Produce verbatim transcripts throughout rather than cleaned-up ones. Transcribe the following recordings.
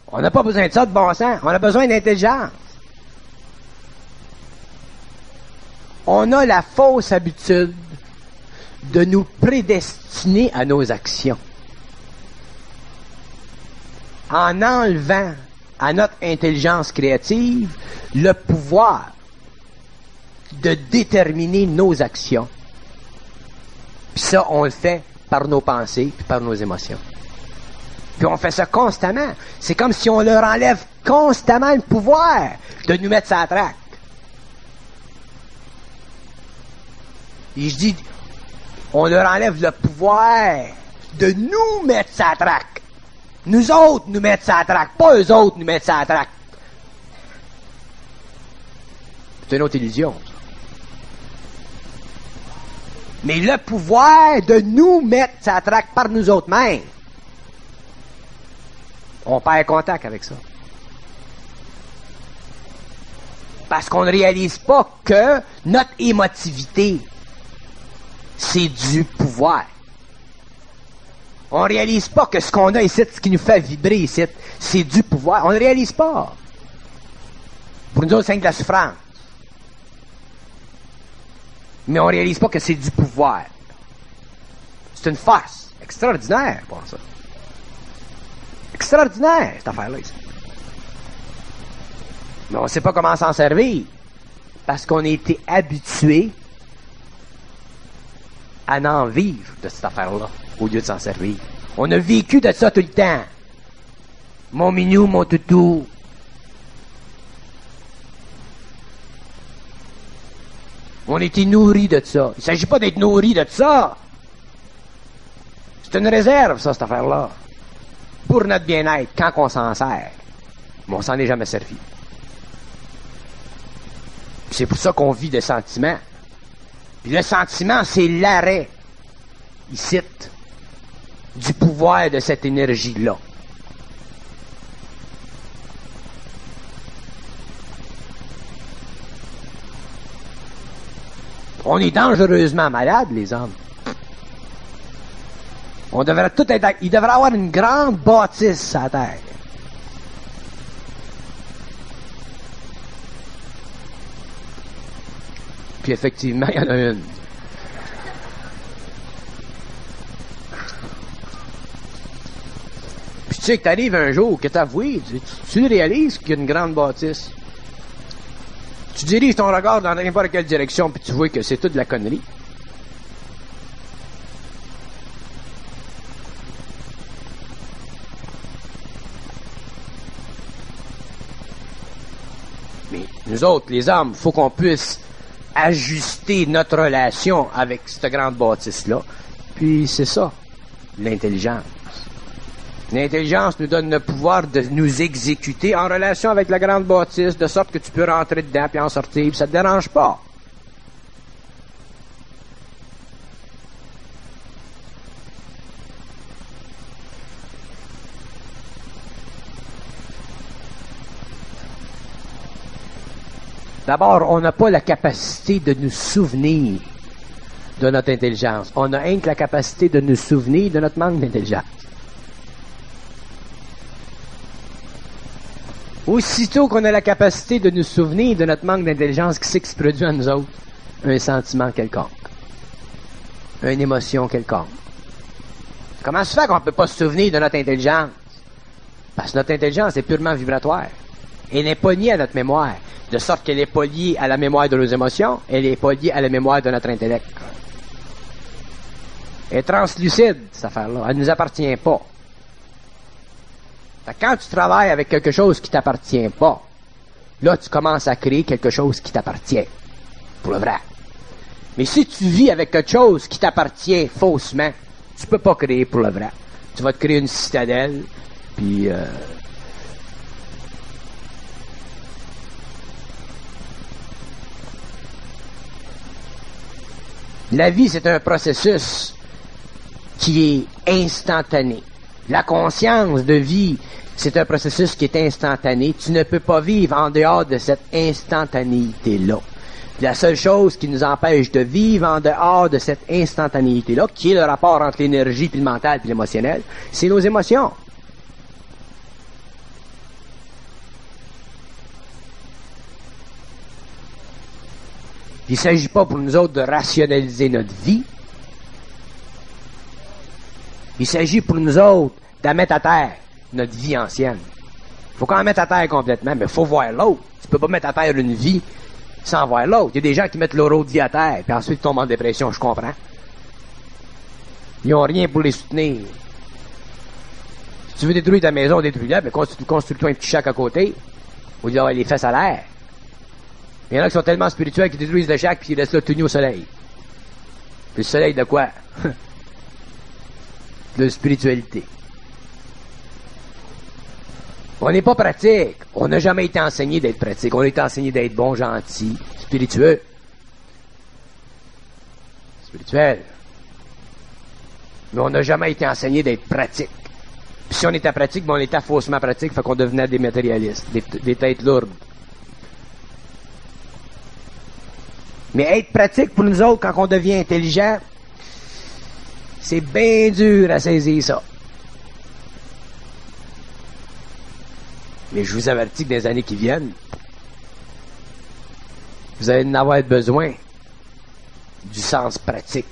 On n'a pas besoin de ça de bon sens. On a besoin d'intelligence. On a la fausse habitude de nous prédestiner à nos actions. En enlevant à notre intelligence créative le pouvoir de déterminer nos actions. Puis ça, on le fait par nos pensées puis par nos émotions. Puis on fait ça constamment. C'est comme si on leur enlève constamment le pouvoir de nous mettre sur la traque. Et je dis, on leur enlève le pouvoir de nous mettre sur la traque. Nous autres nous mettre sur la traque, pas eux autres nous mettre sur la traque. C'est une autre illusion, ça. Mais le pouvoir de nous mettre sur la traque par nous autres mêmes, on perd contact avec ça. Parce qu'on ne réalise pas que notre émotivité, c'est du pouvoir. On ne réalise pas que ce qu'on a ici, ce qui nous fait vibrer ici, c'est du pouvoir. On ne réalise pas. Pour nous autres, c'est de la souffrance. Mais on ne réalise pas que c'est du pouvoir. C'est une force extraordinaire pour ça. Extraordinaire, cette affaire-là, ici. Mais on ne sait pas comment s'en servir. Parce qu'on a été habitué à en vivre de cette affaire-là, au lieu de s'en servir. On a vécu de ça tout le temps. Mon minou, mon toutou. On a été nourris de ça. Il ne s'agit pas d'être nourris de ça. C'est une réserve, ça, cette affaire-là. Pour notre bien-être, quand on s'en sert. Mais on s'en est jamais servi. C'est pour ça qu'on vit des sentiments. Puis le sentiment, c'est l'arrêt, ici, du pouvoir de cette énergie-là. On est dangereusement malades, les hommes. On devrait tout être... Il devrait y avoir une grande bâtisse à la terre. Puis effectivement, il y en a une. Puis tu sais que t'arrives un jour, que t'avoues, tu, tu réalises qu'il y a une grande bâtisse. Tu diriges ton regard dans n'importe quelle direction, puis tu vois que c'est toute de la connerie. Mais nous autres, les hommes, il faut qu'on puisse ajuster notre relation avec cette grande bâtisse-là. Puis c'est ça, l'intelligence. L'intelligence nous donne le pouvoir de nous exécuter en relation avec la grande bâtisse, de sorte que tu peux rentrer dedans puis en sortir, puis ça te dérange pas. D'abord, on n'a pas la capacité de nous souvenir de notre intelligence. On a rien que la capacité de nous souvenir de notre manque d'intelligence. Aussitôt qu'on a la capacité de nous souvenir de notre manque d'intelligence, qui c'est qui se produit en nous autres? Un sentiment quelconque. Une émotion quelconque. Comment se fait qu'on ne peut pas se souvenir de notre intelligence? Parce que notre intelligence est purement vibratoire. Elle n'est pas liée à notre mémoire. De sorte qu'elle n'est pas liée à la mémoire de nos émotions, elle n'est pas liée à la mémoire de notre intellect. Elle est translucide, cette affaire-là. Elle ne nous appartient pas. Fait que quand tu travailles avec quelque chose qui ne t'appartient pas, là, tu commences à créer quelque chose qui t'appartient. Pour le vrai. Mais si tu vis avec quelque chose qui t'appartient faussement, tu ne peux pas créer pour le vrai. Tu vas te créer une citadelle, puis... Euh, la vie, c'est un processus qui est instantané. La conscience de vie, c'est un processus qui est instantané. Tu ne peux pas vivre en dehors de cette instantanéité-là. La seule chose qui nous empêche de vivre en dehors de cette instantanéité-là, qui est le rapport entre l'énergie, puis le mental, puis l'émotionnel, c'est nos émotions. Il ne s'agit pas pour nous autres de rationaliser notre vie. Il s'agit pour nous autres de mettre à terre notre vie ancienne. Il faut qu'on la mette à terre complètement, mais il faut voir l'autre. Tu peux pas mettre à terre une vie sans voir l'autre. Il y a des gens qui mettent leur autre vie à terre, puis ensuite tombent en dépression, je comprends. Ils n'ont rien pour les soutenir. Si tu veux détruire ta maison, détruis-la, mais construis-toi un petit chac à côté, au lieu d'avoir les fesses à l'air. Il y en a qui sont tellement spirituels qu'ils détruisent le chac, puis ils laissent là tout nu au soleil. Puis le soleil de quoi? De spiritualité. On n'est pas pratique. On n'a jamais été enseigné d'être pratique. On a été enseigné d'être bon, gentil, spiritueux. Spirituel. Mais on n'a jamais été enseigné d'être pratique. Puis si on était pratique, ben on était faussement pratique, fait qu'on devenait des matérialistes, des, des têtes lourdes. Mais être pratique pour nous autres, quand on devient intelligent, c'est bien dur à saisir ça. Mais je vous avertis que dans les années qui viennent, vous allez en avoir besoin du sens pratique.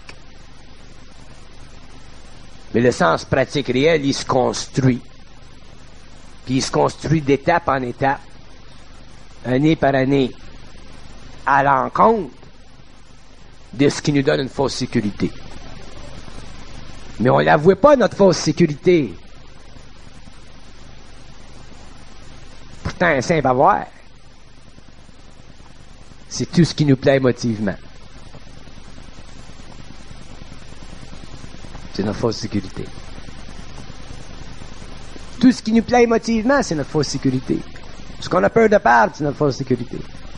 Mais le sens pratique réel, il se construit. Puis il se construit d'étape en étape, année par année, à l'encontre de ce qui nous donne une fausse sécurité. Mais on ne l'avouait pas, notre fausse sécurité. Pourtant, c'est simple à voir. C'est tout ce qui nous plaît émotivement. C'est notre fausse sécurité. Tout ce qui nous plaît émotivement, c'est notre fausse sécurité. Ce qu'on a peur de perdre, c'est notre fausse sécurité.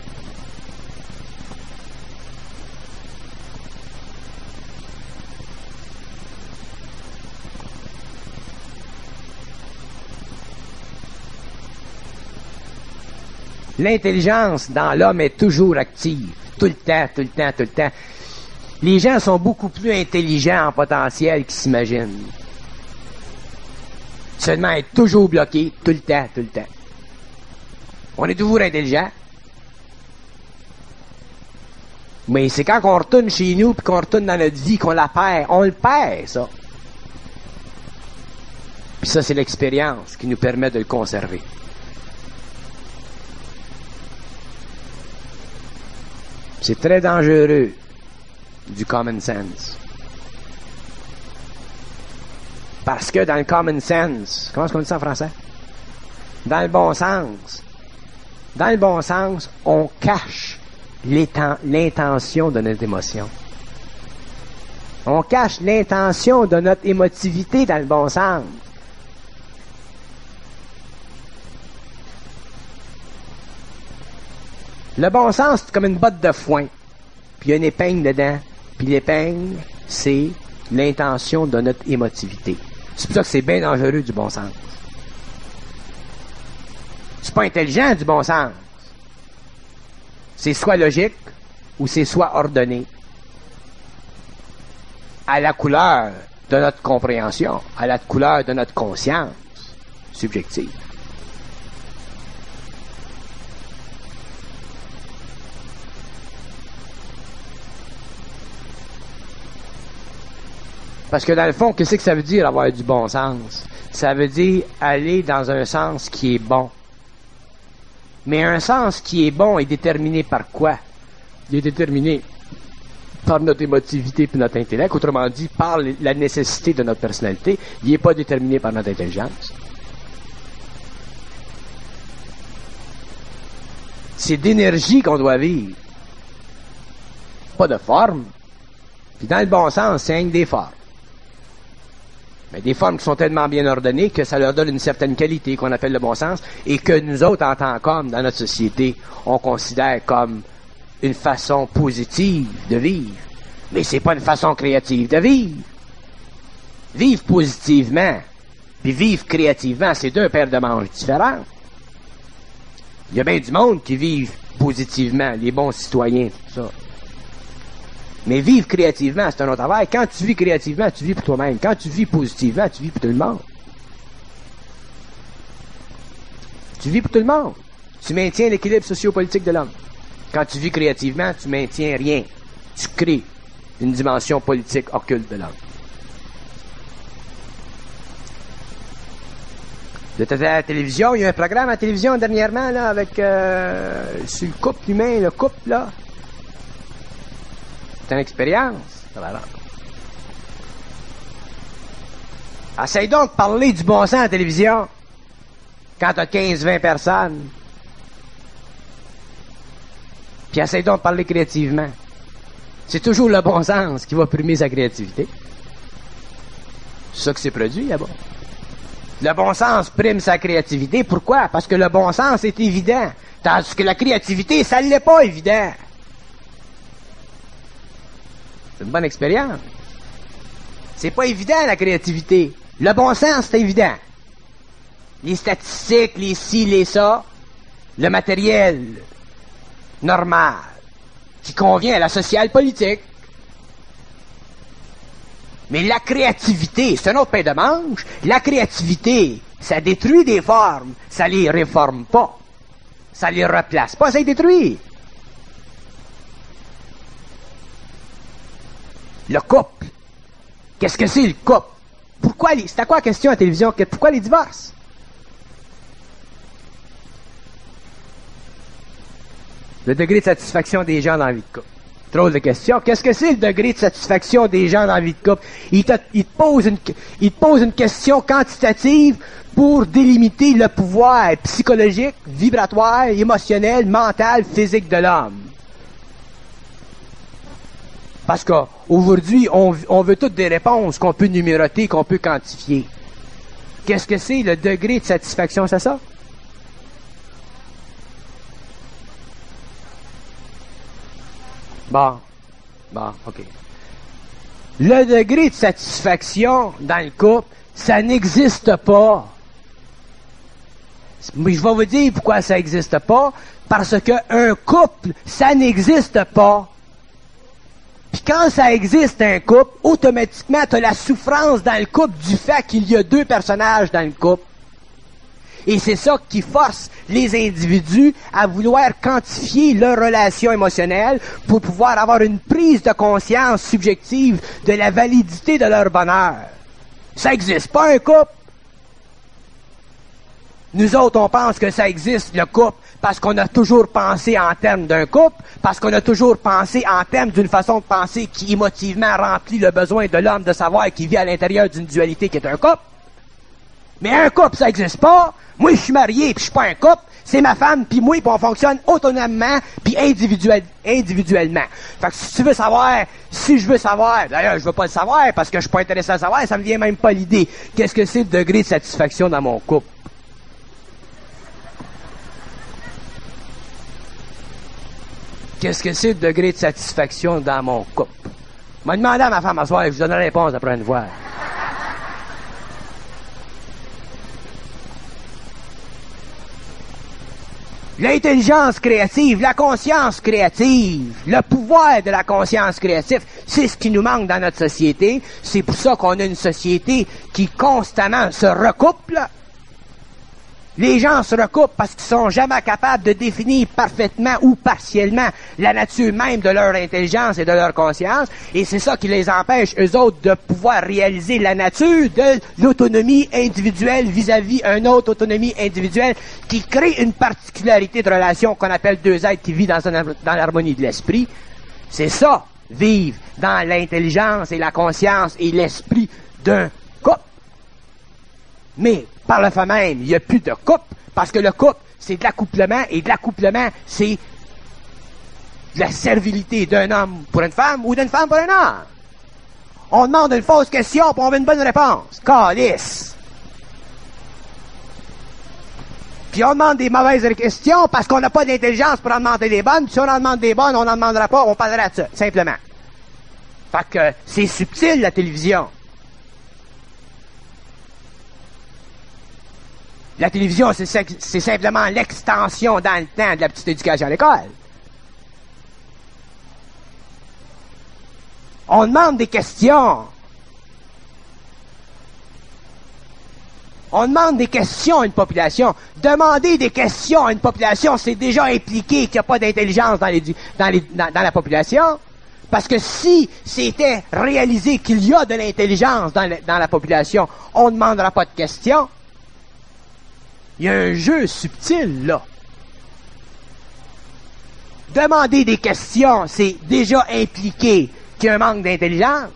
L'intelligence dans l'homme est toujours active. Tout le temps, tout le temps, tout le temps. Les gens sont beaucoup plus intelligents en potentiel qu'ils s'imaginent. Seulement être toujours bloqué tout le temps, tout le temps. On est toujours intelligent. Mais c'est quand on retourne chez nous puis qu'on retourne dans notre vie qu'on la perd. On le perd, ça. Puis ça, c'est l'expérience qui nous permet de le conserver. C'est très dangereux, du common sense. Parce que dans le common sense, comment est-ce qu'on dit ça en français? Dans le bon sens, dans le bon sens, on cache l'intention de notre émotion. On cache l'intention de notre émotivité dans le bon sens. Le bon sens, c'est comme une botte de foin. Puis il y a une épingle dedans. Puis l'épingle, c'est l'intention de notre émotivité. C'est pour ça que c'est bien dangereux du bon sens. C'est pas intelligent du bon sens. C'est soit logique ou c'est soit ordonné. À la couleur de notre compréhension, à la couleur de notre conscience subjective. Parce que dans le fond, qu'est-ce que ça veut dire avoir du bon sens? Ça veut dire aller dans un sens qui est bon. Mais un sens qui est bon est déterminé par quoi? Il est déterminé par notre émotivité et notre intellect. Autrement dit, par la nécessité de notre personnalité. Il n'est pas déterminé par notre intelligence. C'est d'énergie qu'on doit vivre. Pas de forme. Puis dans le bon sens, c'est un des formes. Mais des formes qui sont tellement bien ordonnées que ça leur donne une certaine qualité qu'on appelle le bon sens et que nous autres, en tant qu'hommes, dans notre société, on considère comme une façon positive de vivre. Mais c'est pas une façon créative de vivre. Vivre positivement puis vivre créativement, c'est deux paires de manches différentes. Il y a bien du monde qui vit positivement, les bons citoyens, tout ça. Mais vivre créativement, c'est un autre travail. Quand tu vis créativement, tu vis pour toi-même. Quand tu vis positivement, tu vis pour tout le monde. Tu vis pour tout le monde. Tu maintiens l'équilibre sociopolitique de l'homme. Quand tu vis créativement, tu maintiens rien. Tu crées une dimension politique occulte de l'homme. De la télévision, il y a un programme à la télévision dernièrement là, avec euh, sur le couple humain, le couple là. C'est une expérience. Ça va là. Essaye donc de parler du bon sens à la télévision quand t'as quinze vingt personnes. Puis essaye donc de parler créativement. C'est toujours le bon sens qui va primer sa créativité. C'est ça que c'est produit là-bas. Le bon sens prime sa créativité. Pourquoi? Parce que le bon sens est évident. Tandis que la créativité, ça ne l'est pas évident. C'est une bonne expérience. C'est pas évident, la créativité. Le bon sens, c'est évident. Les statistiques, les ci, les ça, le matériel normal, qui convient à la sociale politique. Mais la créativité, c'est un autre pain de manche. La créativité, ça détruit des formes, ça les réforme pas. Ça les replace pas, ça les détruit. Le couple. Qu'est-ce que c'est le couple? Pourquoi les... C'est à quoi la question à la télévision? Pourquoi les divorces? Le degré de satisfaction des gens dans la vie de couple. Drôle de question. Qu'est-ce que c'est le degré de satisfaction des gens dans la vie de couple? Il te, il te pose une, il te pose une question quantitative pour délimiter le pouvoir psychologique, vibratoire, émotionnel, mental, physique de l'homme. Parce qu'aujourd'hui, on, on veut toutes des réponses qu'on peut numéroter, qu'on peut quantifier. Qu'est-ce que c'est le degré de satisfaction, c'est ça? Bon. Bon, OK. Le degré de satisfaction dans le couple, ça n'existe pas. Mais je vais vous dire pourquoi ça n'existe pas. Parce qu'un couple, ça n'existe pas. Puis quand ça existe, un couple, automatiquement, tu as la souffrance dans le couple du fait qu'il y a deux personnages dans le couple. Et c'est ça qui force les individus à vouloir quantifier leur relation émotionnelle pour pouvoir avoir une prise de conscience subjective de la validité de leur bonheur. Ça n'existe pas, un couple. Nous autres, on pense que ça existe, le couple, parce qu'on a toujours pensé en termes d'un couple, parce qu'on a toujours pensé en termes d'une façon de penser qui émotivement remplit le besoin de l'homme de savoir qu'il vit à l'intérieur d'une dualité qui est un couple. Mais un couple, ça n'existe pas. Moi, je suis marié, puis je suis pas un couple. C'est ma femme, puis moi, puis on fonctionne autonomement, puis individuel, individuellement. Fait que si tu veux savoir, si je veux savoir, d'ailleurs, je veux pas le savoir, parce que je suis pas intéressé à le savoir, ça me vient même pas l'idée. Qu'est-ce que c'est le degré de satisfaction dans mon couple? Qu'est-ce que c'est le degré de satisfaction dans mon couple? Je m'a demandé à ma femme à soir, je vous donnerai la réponse après une fois. L'intelligence créative, la conscience créative, le pouvoir de la conscience créative, c'est ce qui nous manque dans notre société. C'est pour ça qu'on a une société qui constamment se recouple. Les gens se recoupent parce qu'ils sont jamais capables de définir parfaitement ou partiellement la nature même de leur intelligence et de leur conscience. Et c'est ça qui les empêche, eux autres, de pouvoir réaliser la nature de l'autonomie individuelle vis-à-vis une autre autonomie individuelle qui crée une particularité de relation qu'on appelle deux êtres qui vivent dans, un, dans l'harmonie de l'esprit. C'est ça, vivre dans l'intelligence et la conscience et l'esprit d'un couple. Mais par le fait même, il n'y a plus de couple, parce que le couple, c'est de l'accouplement, et de l'accouplement, c'est de la servilité d'un homme pour une femme ou d'une femme pour un homme. On demande une fausse question, puis on veut une bonne réponse. Calice! Puis on demande des mauvaises questions parce qu'on n'a pas d'intelligence pour en demander des bonnes, puis si on en demande des bonnes, on n'en demandera pas, on parlera de ça, simplement. Fait que c'est subtil, la télévision. La télévision, c'est, c'est simplement l'extension dans le temps de la petite éducation à l'école. On demande des questions. On demande des questions à une population. Demander des questions à une population, c'est déjà impliqué qu'il n'y a pas d'intelligence dans, les, dans, les, dans, dans la population. Parce que si c'était réalisé qu'il y a de l'intelligence dans, le, dans la population, on ne demandera pas de questions. Il y a un jeu subtil, là. Demander des questions, c'est déjà impliqué qu'il y a un manque d'intelligence.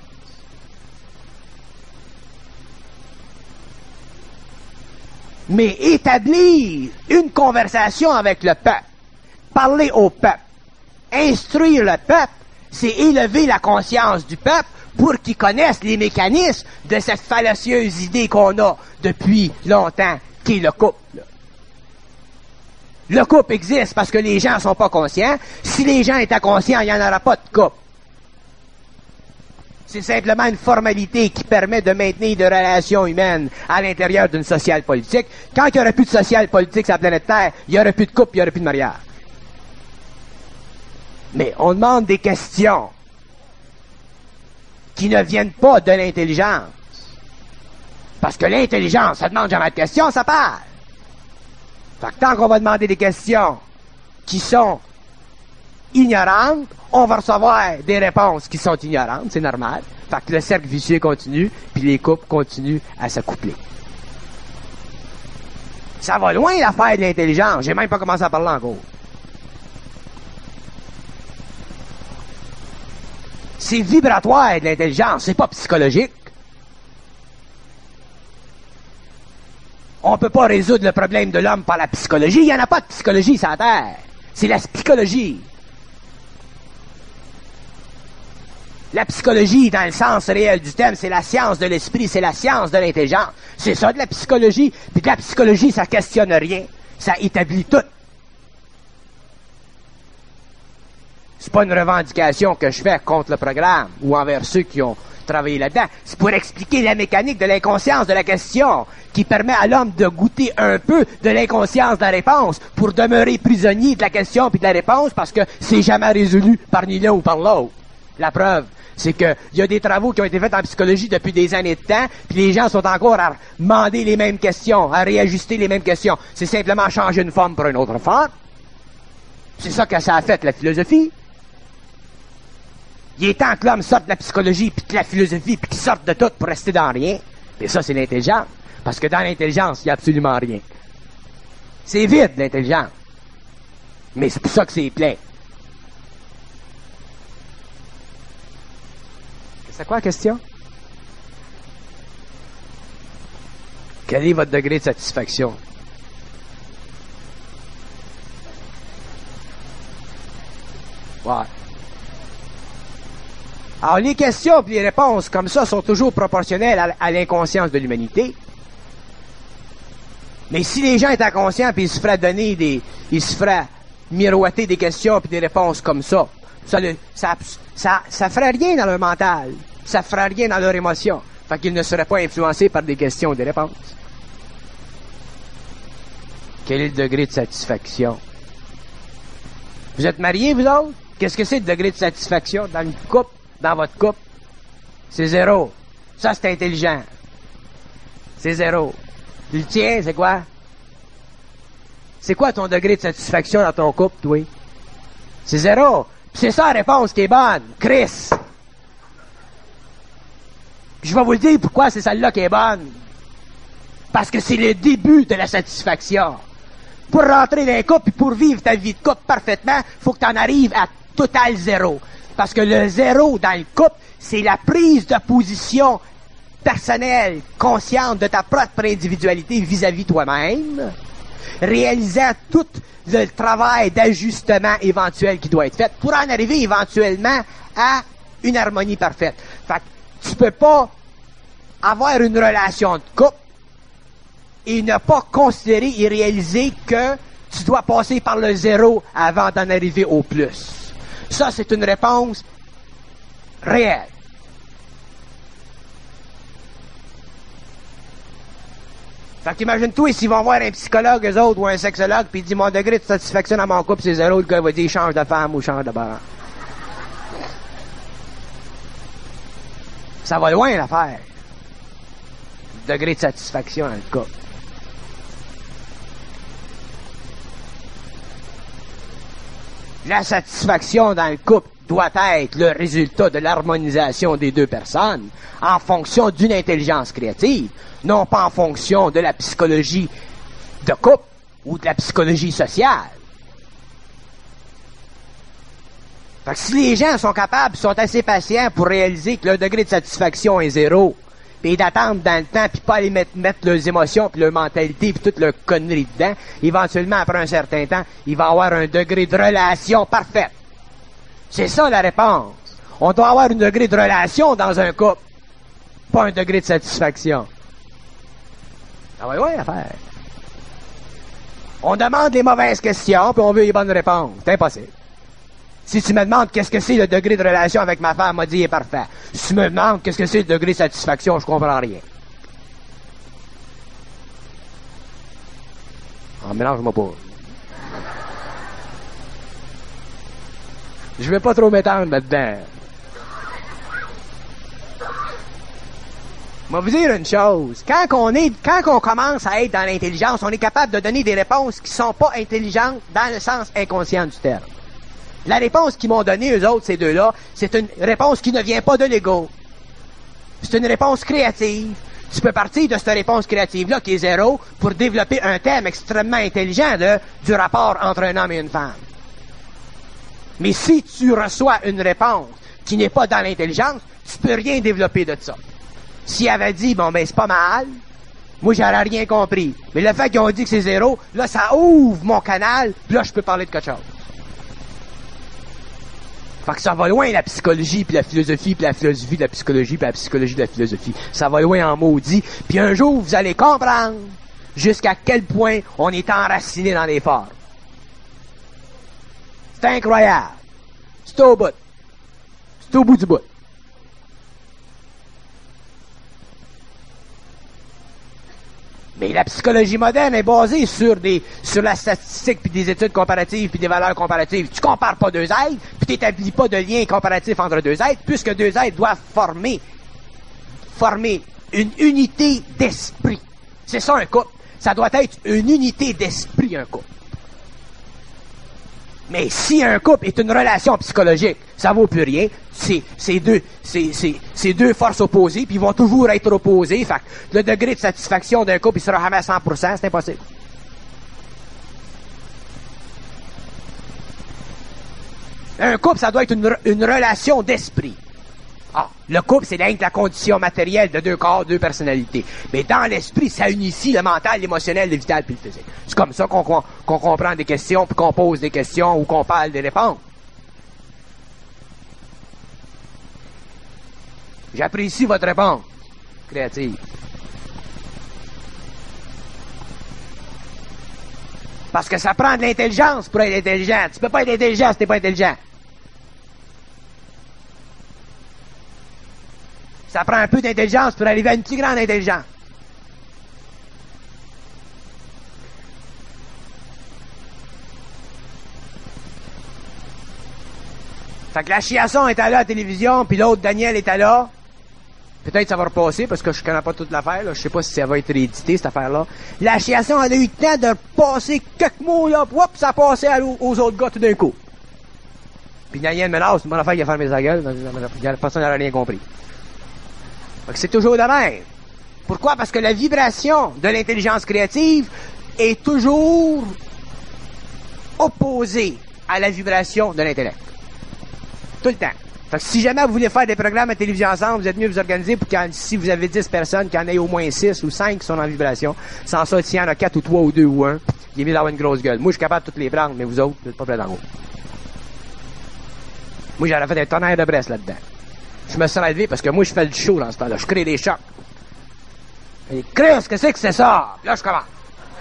Mais établir une conversation avec le peuple, parler au peuple, instruire le peuple, c'est élever la conscience du peuple pour qu'il connaisse les mécanismes de cette fallacieuse idée qu'on a depuis longtemps, qui est le couple. Le couple existe parce que les gens ne sont pas conscients. Si les gens étaient conscients, il n'y en aura pas de couple. C'est simplement une formalité qui permet de maintenir des relations humaines à l'intérieur d'une sociale politique. Quand il n'y aurait plus de sociale politique sur la planète Terre, il n'y aurait plus de couple, il n'y aurait plus de mariage. Mais on demande des questions qui ne viennent pas de l'intelligence. Parce que l'intelligence, ça demande jamais de questions, ça parle. Fait que tant qu'on va demander des questions qui sont ignorantes, on va recevoir des réponses qui sont ignorantes, c'est normal. Fait que le cercle vicieux continue, puis les couples continuent à s'accoupler. Ça va loin l'affaire de l'intelligence, j'ai même pas commencé à parler encore. C'est vibratoire de l'intelligence, c'est pas psychologique. On ne peut pas résoudre le problème de l'homme par la psychologie. Il n'y en a pas de psychologie sur la Terre. C'est la psychologie. La psychologie, dans le sens réel du terme, c'est la science de l'esprit, c'est la science de l'intelligence. C'est ça de la psychologie. Puis de la psychologie, ça questionne rien. Ça établit tout. C'est pas une revendication que je fais contre le programme ou envers ceux qui ont travaillé là-dedans. C'est pour expliquer la mécanique de l'inconscience de la question qui permet à l'homme de goûter un peu de l'inconscience de la réponse pour demeurer prisonnier de la question puis de la réponse parce que c'est jamais résolu par ni l'un ou par l'autre. La preuve, c'est qu'il y a des travaux qui ont été faits en psychologie depuis des années de temps puis les gens sont encore à demander les mêmes questions, à réajuster les mêmes questions. C'est simplement changer une forme pour une autre forme. C'est ça que ça a fait la philosophie. Il est temps que l'homme sorte de la psychologie puis de la philosophie puis qu'il sorte de tout pour rester dans rien. Et ça, c'est l'intelligence. Parce que dans l'intelligence, il n'y a absolument rien. C'est vide, l'intelligence. Mais c'est pour ça que c'est plein. C'est quoi la question? Quel est votre degré de satisfaction? Ouais. Alors, les questions et les réponses comme ça sont toujours proportionnelles à, à l'inconscience de l'humanité. Mais si les gens étaient conscients puis ils se feraient donner des... ils se feraient miroiter des questions et des réponses comme ça, ça, ça, ça, ça ferait rien dans leur mental. Ça ferait rien dans leur émotion. Fait qu'ils ne seraient pas influencés par des questions et des réponses. Quel est le degré de satisfaction? Vous êtes mariés, vous autres? Qu'est-ce que c'est le degré de satisfaction dans une couple? Dans votre couple, c'est zéro. Ça, c'est intelligent. C'est zéro. Le tien, c'est quoi? C'est quoi ton degré de satisfaction dans ton couple, toi? C'est zéro. Puis c'est ça la réponse qui est bonne. Chris. Puis je vais vous le dire pourquoi c'est celle-là qui est bonne. Parce que c'est le début de la satisfaction. Pour rentrer dans un couple et pour vivre ta vie de couple parfaitement, il faut que tu en arrives à total zéro. Parce que le zéro dans le couple, c'est la prise de position personnelle, consciente de ta propre individualité vis-à-vis toi-même, réalisant tout le travail d'ajustement éventuel qui doit être fait pour en arriver éventuellement à une harmonie parfaite. Fait que tu peux pas avoir une relation de couple et ne pas considérer et réaliser que tu dois passer par le zéro avant d'en arriver au plus. Ça, c'est une réponse réelle. Fait qu'imagine-toi s'ils vont voir un psychologue, eux autres, ou un sexologue, puis ils disent, mon degré de satisfaction dans mon couple, c'est zéro, le gars va dire, change de femme ou change de parent. Ça va loin, l'affaire. Le degré de satisfaction dans le couple. La satisfaction dans le couple doit être le résultat de l'harmonisation des deux personnes en fonction d'une intelligence créative, non pas en fonction de la psychologie de couple ou de la psychologie sociale. Fait que si les gens sont capables, sont assez patients pour réaliser que leur degré de satisfaction est zéro, puis d'attendre dans le temps, puis pas aller mettre, mettre leurs émotions, puis leur mentalité, puis toute leur connerie dedans, éventuellement, après un certain temps, il va avoir un degré de relation parfaite. C'est ça la réponse. On doit avoir un degré de relation dans un couple, pas un degré de satisfaction. Ah oui, oui, affaire. On demande les mauvaises questions, puis on veut les bonnes réponses. C'est impossible. Si tu me demandes qu'est-ce que c'est le degré de relation avec ma femme, m'a dit il est parfait. Si tu me demandes qu'est-ce que c'est le degré de satisfaction, je comprends rien. Ah, mélange-moi pas. Je vais pas trop m'étendre là-dedans. Je vais vous dire une chose. Quand on est, quand on commence à être dans l'intelligence, on est capable de donner des réponses qui sont pas intelligentes dans le sens inconscient du terme. La réponse qu'ils m'ont donnée, eux autres, ces deux-là, c'est une réponse qui ne vient pas de l'ego. C'est une réponse créative. Tu peux partir de cette réponse créative-là, qui est zéro, pour développer un thème extrêmement intelligent de, du rapport entre un homme et une femme. Mais si tu reçois une réponse qui n'est pas dans l'intelligence, tu peux rien développer de ça. S'ils avaient dit, bon, ben, c'est pas mal, moi, j'aurais rien compris. Mais le fait qu'ils ont dit que c'est zéro, là, ça ouvre mon canal, puis là, je peux parler de quelque chose. Fait que ça va loin, la psychologie, puis la philosophie, puis la philosophie de la psychologie, puis la psychologie de la philosophie. Ça va loin en maudit. Puis un jour, vous allez comprendre jusqu'à quel point on est enraciné dans les formes. C'est incroyable. C'est au bout. C'est au bout du bout. Mais la psychologie moderne est basée sur des, sur la statistique, puis des études comparatives, puis des valeurs comparatives. Tu compares pas deux êtres, puis tu n'établis pas de lien comparatif entre deux êtres, puisque deux êtres doivent former, former une unité d'esprit. C'est ça un couple. Ça doit être une unité d'esprit, un couple. Mais si un couple est une relation psychologique, ça vaut plus rien. C'est, c'est deux, c'est, c'est, c'est deux forces opposées, puis ils vont toujours être opposés. Fait que le degré de satisfaction d'un couple, il sera jamais à cent pour cent, c'est impossible. Un couple, ça doit être une, une relation d'esprit. Ah, le couple, c'est rien que la condition matérielle de deux corps, deux personnalités. Mais dans l'esprit, ça unifie le mental, l'émotionnel, le vital puis le physique. C'est comme ça qu'on, qu'on comprend des questions, puis qu'on pose des questions ou qu'on parle des réponses. J'apprécie votre réponse créative. Parce que ça prend de l'intelligence pour être intelligent. Tu peux pas être intelligent si t'es pas intelligent. Ça prend un peu d'intelligence pour arriver à une plus grande intelligence. Fait que la chiasson était là à la télévision, puis l'autre, Daniel, était là. Peut-être que ça va repasser, parce que je connais pas toute l'affaire, là. Je sais pas si ça va être réédité, cette affaire-là. La chiasson, elle a eu le temps de passer quelques mots, là, puis hop, ça passait aux autres gars tout d'un coup. Puis Daniel Ménard, c'est une bonne affaire qui a fermé sa gueule, personne n'aurait rien compris. Fait que c'est toujours de même. Pourquoi? Parce que la vibration de l'intelligence créative est toujours opposée à la vibration de l'intellect. Tout le temps. Fait que si jamais vous voulez faire des programmes à télévision ensemble, vous êtes mieux vous organiser pour que si vous avez dix personnes, qu'il y en ait au moins six ou cinq qui sont en vibration. Sans ça, s'il y en a quatre ou trois ou deux ou un, il est mieux d'avoir une grosse gueule. Moi, je suis capable de toutes les prendre, mais vous autres, vous n'êtes pas prêts d'en haut. Moi, j'aurais fait un tonnerre de Brest là-dedans. Je me serais levé parce que moi, je fais le show dans ce temps-là. Je crée des chocs. Et Chris, qu'est-ce que c'est que c'est ça? Là, je commence.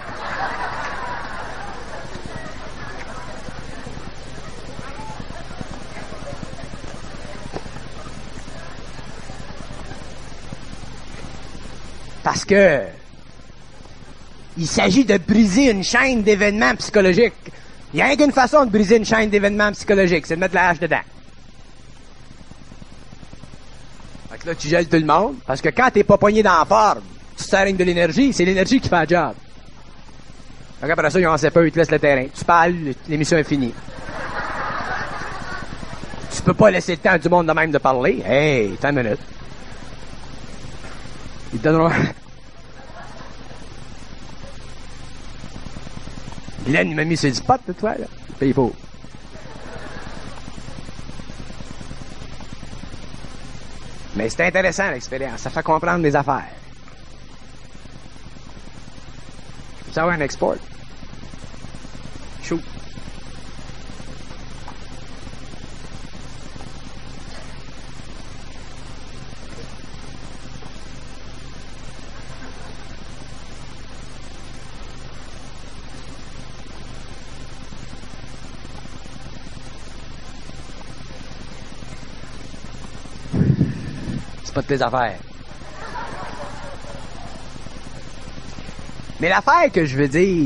Parce que il s'agit de briser une chaîne d'événements psychologiques. Il n'y a rien qu'une façon de briser une chaîne d'événements psychologiques, c'est de mettre la hache dedans. Fait que là, tu gèles tout le monde, parce que quand t'es pas pogné dans la forme, tu t'arrêtes de l'énergie, c'est l'énergie qui fait le job. Fait qu'après ça, ils en sait pas, ils te laissent le terrain. Tu parles, l'émission est finie. Tu peux pas laisser le temps à du monde de même de parler. Hey, t'as une minute. Ils te donneront... Glenn, il m'a mis sur du pot, de toi, là. Il faut. Mais c'est intéressant, l'expérience. Ça fait comprendre mes affaires. Je peux savoir un export? Chou. C'est pas de tes affaires. Mais l'affaire que je veux dire,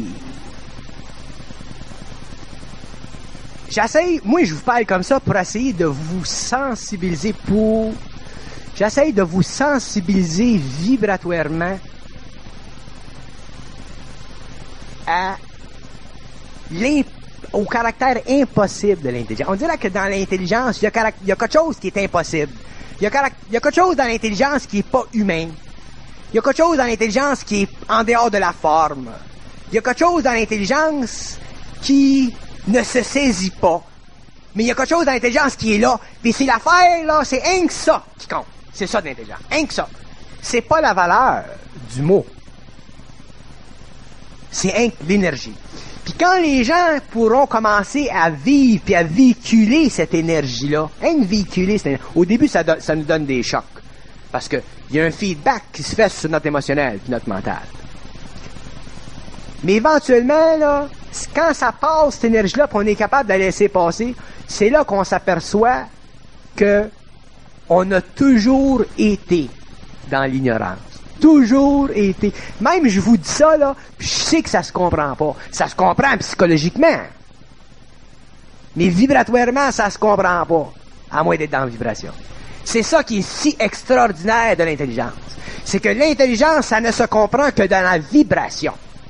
j'essaie, moi je vous parle comme ça pour essayer de vous sensibiliser pour, j'essaie de vous sensibiliser vibratoirement à l'imp, au caractère impossible de l'intelligence. On dirait que dans l'intelligence, il y a, il y a quelque chose qui est impossible. Il y, a, il y a quelque chose dans l'intelligence qui est pas humain. Il y a quelque chose dans l'intelligence qui est en dehors de la forme. Il y a quelque chose dans l'intelligence qui ne se saisit pas. Mais il y a quelque chose dans l'intelligence qui est là. Puis c'est l'affaire, là, c'est rien que ça qui compte. C'est ça de l'intelligence. Rien que ça. C'est pas la valeur du mot. C'est rien que l'énergie. Puis quand les gens pourront commencer à vivre puis à véhiculer cette énergie-là, hein, véhiculer, c'est, au début, ça, do, ça nous donne des chocs. Parce que il y a un feedback qui se fait sur notre émotionnel puis notre mental. Mais éventuellement, là, quand ça passe, cette énergie-là, puis on est capable de la laisser passer, c'est là qu'on s'aperçoit que on a toujours été dans l'ignorance. Toujours été. Même je vous dis ça, là, puis je sais que ça se comprend pas. Ça se comprend psychologiquement. Mais vibratoirement, ça se comprend pas. À moins d'être dans la vibration. C'est ça qui est si extraordinaire de l'intelligence. C'est que l'intelligence, ça ne se comprend que dans la vibration.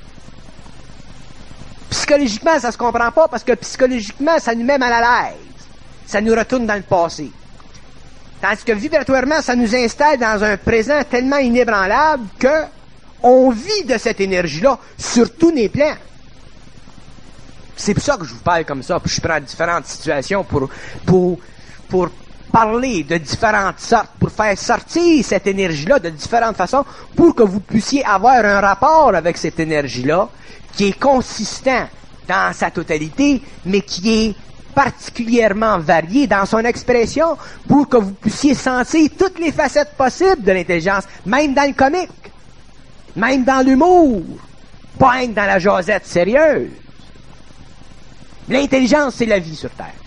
Psychologiquement, ça se comprend pas parce que psychologiquement, ça nous met mal à l'aise. Ça nous retourne dans le passé. Tandis que vibratoirement, ça nous installe dans un présent tellement inébranlable que on vit de cette énergie-là sur tous les plans. C'est pour ça que je vous parle comme ça, puis je prends différentes situations pour, pour, pour parler de différentes sortes, pour faire sortir cette énergie-là de différentes façons, pour que vous puissiez avoir un rapport avec cette énergie-là qui est consistant dans sa totalité, mais qui est particulièrement varié dans son expression pour que vous puissiez sentir toutes les facettes possibles de l'intelligence, même dans le comique, même dans l'humour, pas rien que dans la jasette sérieuse. L'intelligence, c'est la vie sur Terre.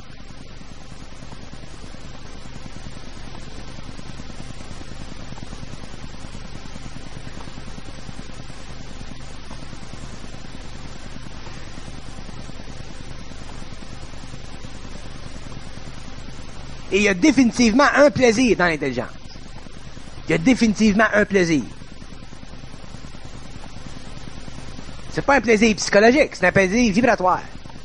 Et il y a définitivement un plaisir dans l'intelligence. Il y a définitivement un plaisir. C'est pas un plaisir psychologique, c'est un plaisir vibratoire.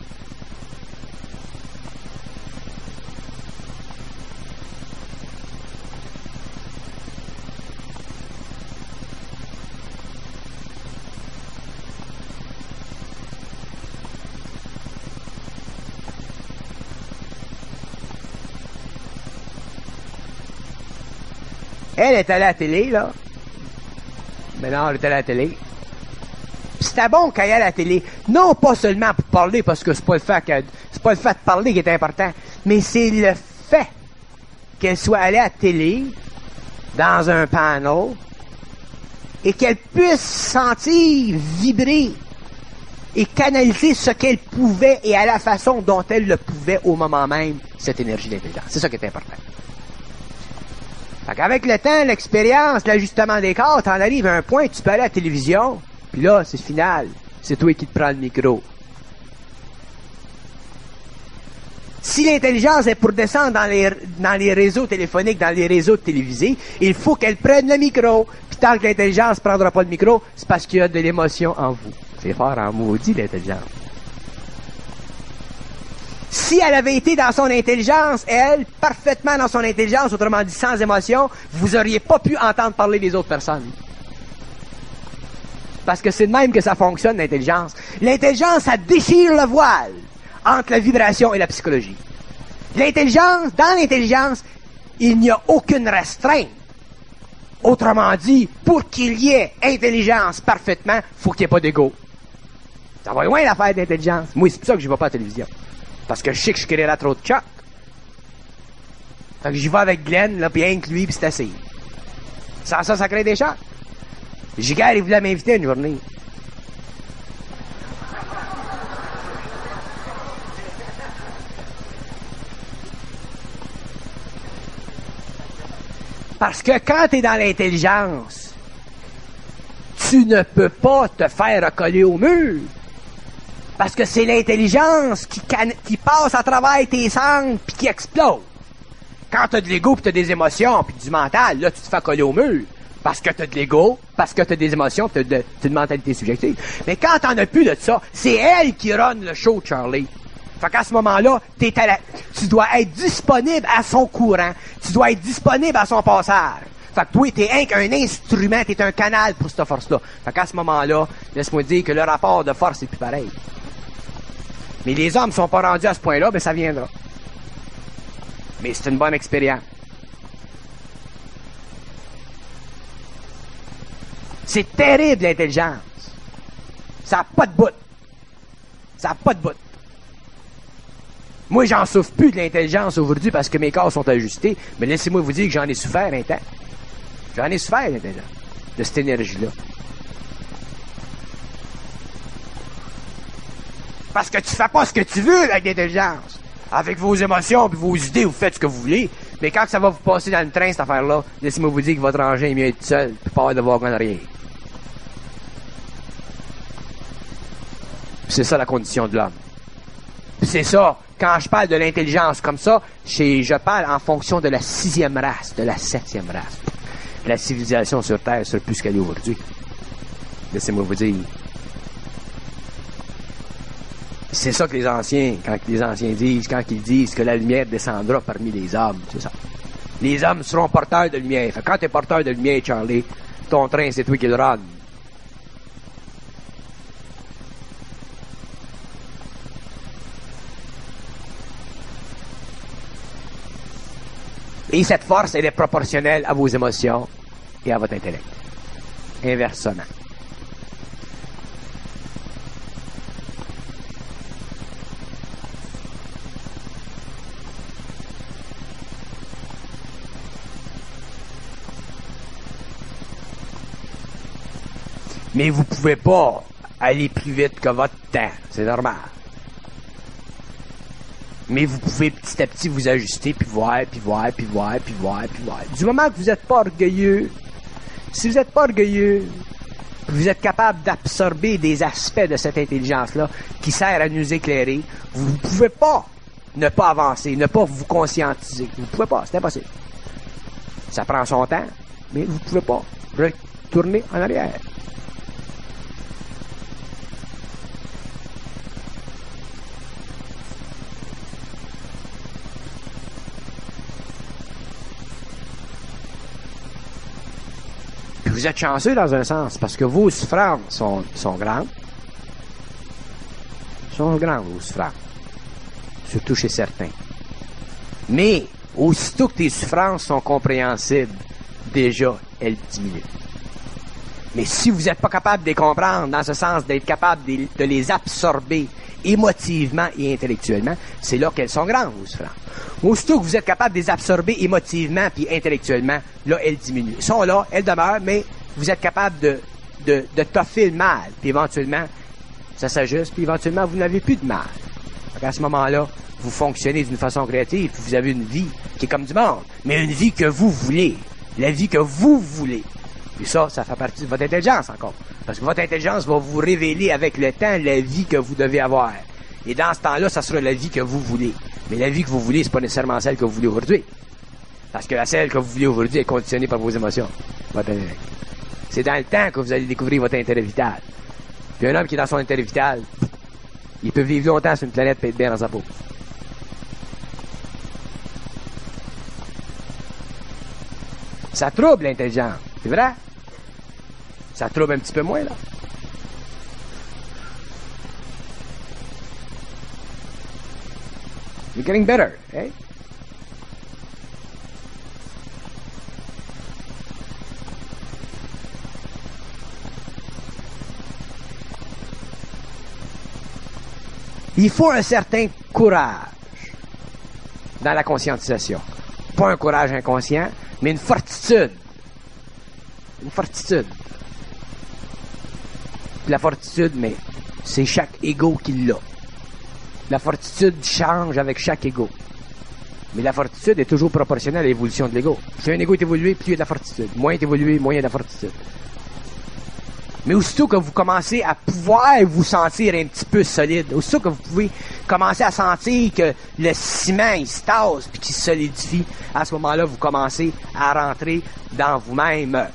Elle est allée à la télé, là. Maintenant, elle est allée à la télé. Puis c'était bon qu'elle aille à la télé. Non pas seulement pour parler, parce que c'est pas le fait que, c'est pas le fait de parler qui est important, mais c'est le fait qu'elle soit allée à la télé, dans un panel, et qu'elle puisse sentir vibrer et canaliser ce qu'elle pouvait et à la façon dont elle le pouvait au moment même, cette énergie d'intelligence. C'est ça qui est important. Fait qu'avec le temps, l'expérience, l'ajustement des corps, t'en arrives à un point, tu peux aller à la télévision, puis là, c'est final. C'est toi qui te prends le micro. Si l'intelligence est pour descendre dans les, dans les réseaux téléphoniques, dans les réseaux télévisés, il faut qu'elle prenne le micro. Puis tant que l'intelligence ne prendra pas le micro, c'est parce qu'il y a de l'émotion en vous. C'est fort en maudit, l'intelligence. Si elle avait été dans son intelligence, elle, parfaitement dans son intelligence, autrement dit sans émotion, vous auriez pas pu entendre parler des autres personnes. Parce que c'est de même que ça fonctionne, l'intelligence. L'intelligence, ça déchire le voile entre la vibration et la psychologie. L'intelligence, dans l'intelligence, il n'y a aucune restreinte. Autrement dit, pour qu'il y ait intelligence parfaitement, il faut qu'il n'y ait pas d'ego. Ça va loin l'affaire d'intelligence. Moi, c'est pour ça que je ne vais pas à la télévision. Parce que je sais que je créerais trop de choc. Fait que j'y vais avec Glenn, là, puis rien que lui, puis c'est assez. Sans ça, ça crée des chocs. Giguère, il voulait m'inviter une journée. Parce que quand tu es dans l'intelligence, tu ne peux pas te faire recoller au mur. Parce que c'est l'intelligence qui, can... qui passe à travers tes sangles puis qui explose. Quand tu as de l'ego puis tu as des émotions puis du mental, là, tu te fais coller au mur. Parce que tu as de l'ego, parce que tu as des émotions, tu as de... une mentalité subjective. Mais quand tu n'en as plus de ça, c'est elle qui run le show, Charlie. Fait qu'à ce moment-là, t'es à la... tu dois être disponible à son courant. Tu dois être disponible à son passage. Fait que toi, t'es un, un instrument, t'es un canal pour cette force-là. Fait qu'à ce moment-là, laisse-moi dire que le rapport de force est plus pareil. Mais les hommes sont pas rendus à ce point-là, ben ça viendra. Mais c'est une bonne expérience. C'est terrible, l'intelligence. Ça n'a pas de bout. Ça n'a pas de bout. Moi, j'en souffre plus de l'intelligence aujourd'hui parce que mes corps sont ajustés, mais laissez-moi vous dire que j'en ai souffert un temps. J'en ai souffert, l'intelligence, de cette énergie-là. Parce que tu fais pas ce que tu veux avec l'intelligence. Avec vos émotions et vos idées, vous faites ce que vous voulez. Mais quand ça va vous passer dans le train, cette affaire-là, laissez-moi vous dire que votre engin est mieux être seul et pas avoir de voir en arrière. C'est ça la condition de l'homme. C'est ça, quand je parle de l'intelligence comme ça, je parle en fonction de la sixième race, de la septième race. La civilisation sur Terre serait plus qu'elle est aujourd'hui. Laissez-moi vous dire. C'est ça que les anciens, quand les anciens disent, quand ils disent que la lumière descendra parmi les hommes, c'est ça. Les hommes seront porteurs de lumière. Fait que quand tu es porteur de lumière, Charlie, ton train, c'est toi qui le run. Et cette force, elle est proportionnelle à vos émotions et à votre intellect. Inversement. Mais vous pouvez pas aller plus vite que votre temps. C'est normal. Mais vous pouvez petit à petit vous ajuster, puis voir, puis voir, puis voir, puis voir, puis voir. Du moment que vous n'êtes pas orgueilleux, si vous n'êtes pas orgueilleux, vous êtes capable d'absorber des aspects de cette intelligence-là qui sert à nous éclairer, vous ne pouvez pas ne pas avancer, ne pas vous conscientiser. Vous ne pouvez pas, c'est impossible. Ça prend son temps, mais vous ne pouvez pas retourner en arrière. Vous êtes chanceux dans un sens, parce que vos souffrances sont, sont grandes. Sont grandes, vos souffrances. Surtout chez certains. Mais, aussitôt que tes souffrances sont compréhensibles, déjà, elles diminuent. Mais si vous n'êtes pas capable de les comprendre, dans ce sens d'être capable de, de les absorber émotivement et intellectuellement, c'est là qu'elles sont grandes, vos souffrances. Aussitôt que vous êtes capable de les absorber émotivement puis intellectuellement, là, elles diminuent. Elles sont là, elles demeurent, mais vous êtes capable de, de, de toffer le mal, puis éventuellement, ça s'ajuste, puis éventuellement, vous n'avez plus de mal. Donc à ce moment-là, vous fonctionnez d'une façon créative, puis vous avez une vie qui est comme du monde, mais une vie que vous voulez. La vie que vous voulez. Puis ça, ça fait partie de votre intelligence encore. Parce que votre intelligence va vous révéler avec le temps la vie que vous devez avoir. Et dans ce temps-là, ça sera la vie que vous voulez. Mais la vie que vous voulez, c'est pas nécessairement celle que vous voulez aujourd'hui. Parce que la celle que vous voulez aujourd'hui est conditionnée par vos émotions. Votre intellect. C'est dans le temps que vous allez découvrir votre intérêt vital. Puis un homme qui est dans son intérêt vital, il peut vivre longtemps sur une planète et être bien dans sa peau. Ça trouble l'intelligence. C'est vrai? Ça trouble un petit peu moins, là. You're getting better, eh? Il faut un certain courage dans la conscientisation. Pas un courage inconscient, mais une fortitude. Une fortitude. Puis la fortitude, mais c'est chaque ego qui l'a. La fortitude change avec chaque ego. Mais la fortitude est toujours proportionnelle à l'évolution de l'ego. Si un ego est évolué, plus il y a de la fortitude. Moins il est évolué, moins il y a de la fortitude. Mais aussitôt que vous commencez à pouvoir vous sentir un petit peu solide, aussitôt que vous pouvez commencer à sentir que le ciment, il se tasse puis qu'il se solidifie, à ce moment-là, vous commencez à rentrer dans vous-même.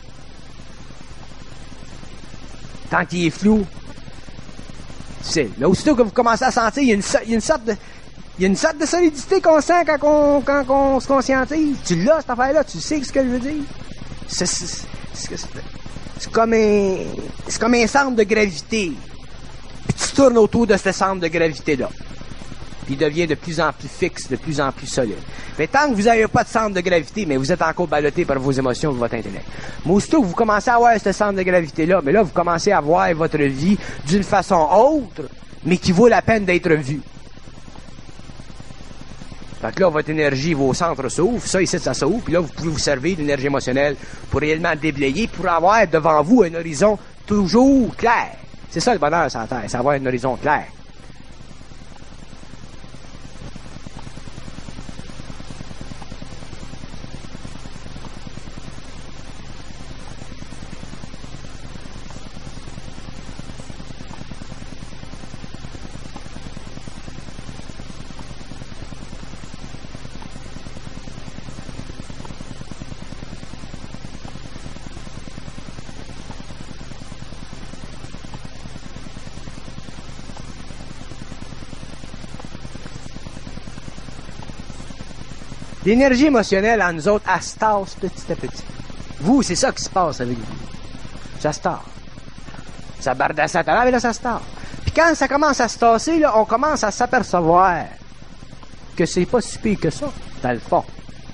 Tant qu'il est flou, c'est. Mais aussitôt que vous commencez à sentir, il y a une, il y a une sorte de... Il y a une sorte de solidité qu'on sent quand on, quand on se conscientise. Tu l'as, cette affaire-là, tu sais ce que je veux dire. C'est... c'est, c'est, c'est C'est comme un, c'est comme un centre de gravité. Puis tu tournes autour de ce centre de gravité-là. Puis il devient de plus en plus fixe, de plus en plus solide. Mais tant que vous n'avez pas de centre de gravité, mais vous êtes encore ballotté par vos émotions, votre intellect. Mais aussitôt que vous commencez à avoir ce centre de gravité-là, mais là, vous commencez à voir votre vie d'une façon autre, mais qui vaut la peine d'être vue. Fait que là, votre énergie, vos centres s'ouvrent, ça ici, ça s'ouvre, puis là, vous pouvez vous servir d'énergie émotionnelle pour réellement déblayer, pour avoir devant vous un horizon toujours clair. C'est ça le bonheur sur la Terre, c'est avoir un horizon clair. L'énergie émotionnelle en nous autres, elle se tasse petit à petit. Vous, c'est ça qui se passe avec vous. Ça se tasse. Ça bardasse à l'heure, mais là, ça se tasse. Puis quand ça commence à se tasser, là, on commence à s'apercevoir que c'est pas si pire que ça, dans le fond.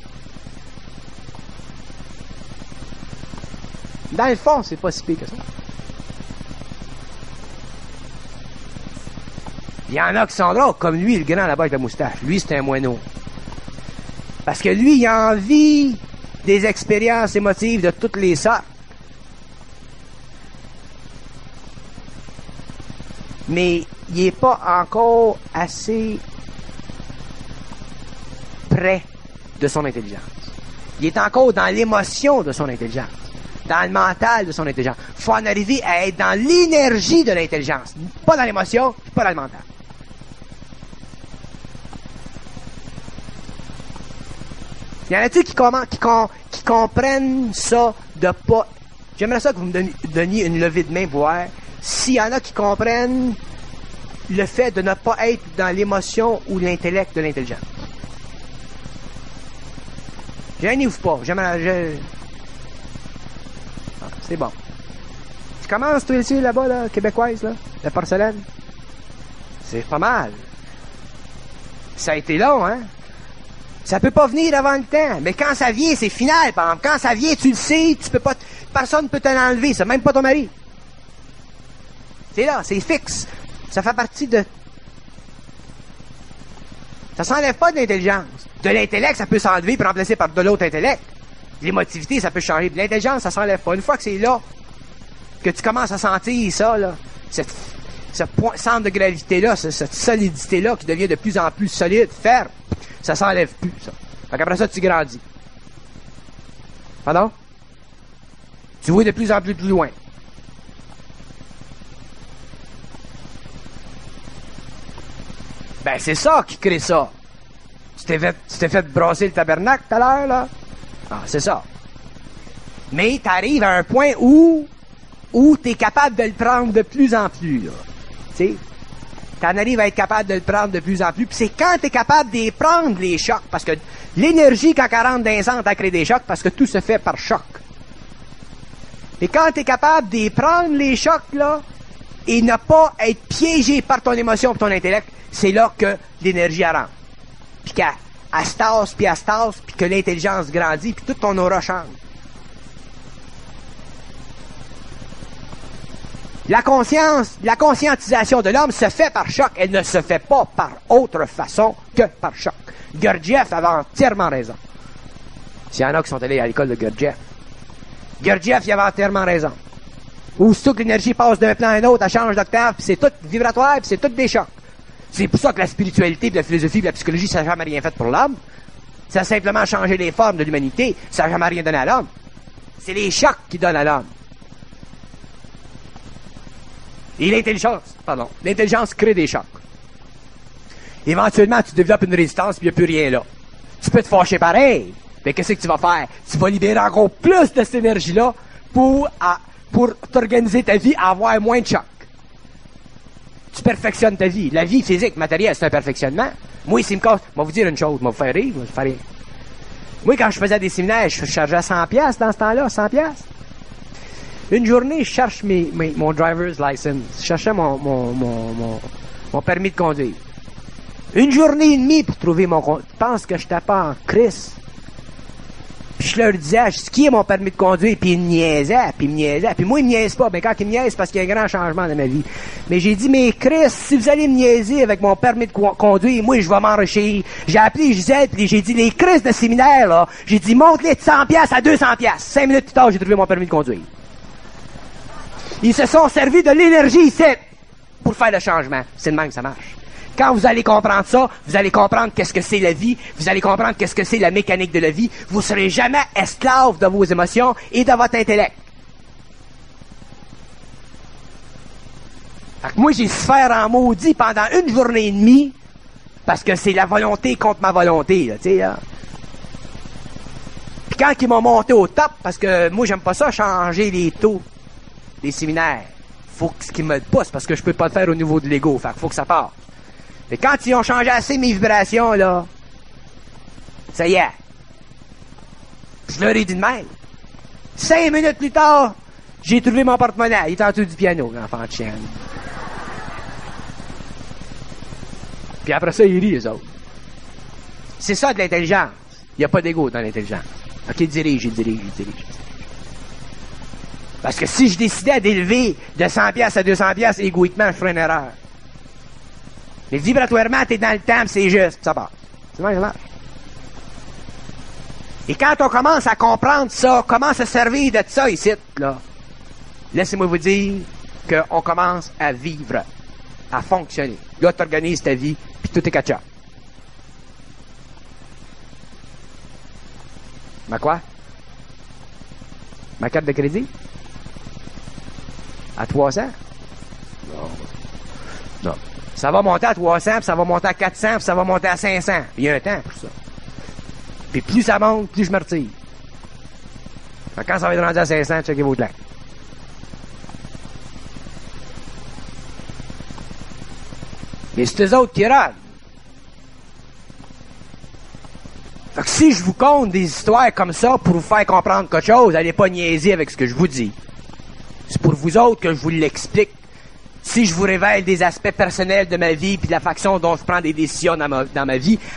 Dans le fond, c'est pas si pire que ça. Il y en a qui sont drôles, comme lui, le grand là-bas avec la moustache. Lui, c'est un moineau. Parce que lui, il a envie des expériences émotives de toutes les sortes. Mais il n'est pas encore assez près de son intelligence. Il est encore dans l'émotion de son intelligence, dans le mental de son intelligence. Il faut en arriver à être dans l'énergie de l'intelligence, pas dans l'émotion, pas dans le mental. Il y en a-t-il qui, qui, qui comprennent ça de pas... J'aimerais ça que vous me donniez, donniez une levée de main pour voir s'il y en a qui comprennent le fait de ne pas être dans l'émotion ou l'intellect de l'intelligence. Gênez-vous pas. J'aimerais... Je... Ah, c'est bon. Tu commences, toi, ici, là-bas, là, québécoise, là, la porcelaine. C'est pas mal. Ça a été long, hein? Ça peut pas venir avant le temps, mais quand ça vient, c'est final, par exemple. Quand ça vient, tu le sais, tu peux pas, personne ne peut te l'enlever, c'est même pas ton mari. C'est là, c'est fixe. Ça fait partie de... Ça s'enlève pas de l'intelligence. De l'intellect, ça peut s'enlever et remplacer par de l'autre intellect. L'émotivité, ça peut changer. L'intelligence, ça s'enlève pas. Une fois que c'est là, que tu commences à sentir ça, là, cette, ce point, centre de gravité-là, cette, cette solidité-là qui devient de plus en plus solide, ferme, ça s'enlève plus, ça. Fait qu'après ça, tu grandis. Pardon? Tu vois de plus en plus plus loin. Ben, c'est ça qui crée ça. Tu t'es fait, tu t'es fait brasser le tabernacle tout à l'heure, là? Ah, c'est ça. Mais t'arrives à un point où, où t'es capable de le prendre de plus en plus, là. Tu sais? T'en arrives à être capable de le prendre de plus en plus. Puis c'est quand t'es capable de prendre les chocs, parce que L'énergie, quand elle rentre dans les centres, elle crée des chocs parce que tout se fait par choc. Et quand tu es capable de prendre les chocs, là, et ne pas être piégé par ton émotion et ton intellect, c'est là que l'énergie elle rentre. Puis qu'elle elle se tasse, puis elle se tasse, puis que l'intelligence grandit, puis tout ton aura change. La conscience, la conscientisation de l'homme se fait par choc. Elle ne se fait pas par autre façon que par choc. Gurdjieff avait entièrement raison. S'il y en a qui sont allés à l'école de Gurdjieff. Gurdjieff, il avait entièrement raison. Aussitôt que l'énergie passe d'un plan à un autre, elle change d'octave, puis c'est tout vibratoire, puis c'est tout des chocs. C'est pour ça que la spiritualité, la philosophie, la psychologie, ça n'a jamais rien fait pour l'homme. Ça a simplement changé les formes de l'humanité. Ça n'a jamais rien donné à l'homme. C'est les chocs qui donnent à l'homme. Et l'intelligence, pardon, l'intelligence crée des chocs. Éventuellement, tu développes une résistance, puis il n'y a plus rien là. Tu peux te fâcher pareil, mais qu'est-ce que tu vas faire? Tu vas libérer encore plus de cette énergie-là pour, à, pour t'organiser ta vie à avoir moins de chocs. Tu perfectionnes ta vie. La vie physique, matérielle, c'est un perfectionnement. Moi, s'il me casse, je vais vous dire une chose, je vais vous faire rire, je vais vous faire rire. Moi, quand je faisais des séminaires, je chargeais cent piastres dans ce temps-là, cent piastres. Une journée, je cherche mes, mes, mon driver's license. Je cherchais mon, mon, mon, mon, mon permis de conduire. Une journée et demie pour trouver mon... Je pense que je n'étais pas en crise. Puis je leur disais, ce qui est mon permis de conduire, puis ils me niaisaient, puis ils me niaisaient. Puis moi, ils me niaisent pas. Mais quand ils me niaisent, c'est parce qu'il y a un grand changement dans ma vie. Mais j'ai dit, mais Chris, si vous allez me niaiser avec mon permis de conduire, moi, je vais m'enrichir. J'ai appelé Gisèle, puis j'ai dit, les crises de séminaire, là, j'ai dit, monte-les de cent piastres à deux cents piastres. Cinq minutes plus tard, j'ai trouvé mon permis de conduire. Ils se sont servis de l'énergie ici pour faire le changement. C'est de même que ça marche. Quand vous allez comprendre ça, vous allez comprendre qu'est-ce que c'est la vie, vous allez comprendre qu'est-ce que c'est la mécanique de la vie. Vous ne serez jamais esclave de vos émotions et de votre intellect. Fait que moi, j'ai souffert en maudit pendant une journée et demie parce que c'est la volonté contre ma volonté, là, tu sais, là. Puis quand ils m'ont monté au top, parce que moi, j'aime pas ça, changer les taux des séminaires. Faut que ce qui me pousse, parce que je peux pas le faire au niveau de l'ego. Fait qu'il faut que ça passe. Mais quand ils ont changé assez mes vibrations, là, ça y est. Je leur ai dit de même. Cinq minutes plus tard, j'ai trouvé mon porte-monnaie. Il était en dessous du piano, l'enfant de chienne. Puis après ça, ils rient, les autres. C'est ça de l'intelligence. Il n'y a pas d'ego dans l'intelligence. OK, dirige, il dirige, il dirige. Parce que si je décidais d'élever de cent piastres à deux cents piastres, égoïquement, je ferais une erreur. Mais vibratoirement, t'es dans le temps, c'est juste, ça passe. C'est vrai, ça marche. Et quand on commence à comprendre ça, comment se servir de ça ici, là, laissez-moi vous dire qu'on commence à vivre, à fonctionner. Là, tu organises ta vie, puis tout est catch-up. Ma quoi? Ma carte de crédit? À trois cents? Non. Non. Ça va monter à trois cents, puis ça va monter à quatre cents, puis ça va monter à cinq cents. Il y a un temps pour ça. Puis plus ça monte, plus je me retire. Fait que quand ça va être rendu à cinq cents, checkez vos claques. Mais c'est eux autres qui râlent. Fait que si je vous conte des histoires comme ça pour vous faire comprendre quelque chose, allez pas niaiser avec ce que je vous dis. C'est pour vous autres que je vous l'explique. Si je vous révèle des aspects personnels de ma vie puis de la façon dont je prends des décisions dans ma, dans ma vie,